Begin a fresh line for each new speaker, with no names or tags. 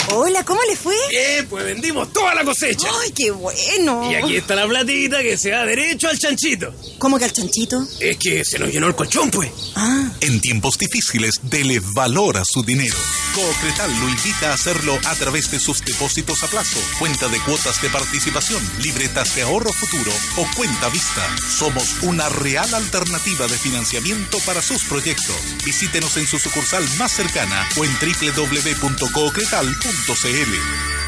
Hola, ¿cómo le fue?
Bien, pues vendimos toda la cosecha.
¡Ay, qué bueno!
Y aquí está la platita que se va derecho al chanchito.
¿Cómo que al chanchito?
Es que se nos llenó el colchón, pues.
Ah.
En tiempos difíciles, dele valor a su dinero. Coocretal lo invita a hacerlo a través de sus depósitos a plazo, cuenta de cuotas de participación, libretas de ahorro futuro o cuenta vista. Somos una real alternativa de financiamiento para sus proyectos. Visítenos en su sucursal más cercana o en www.coocretal.cl.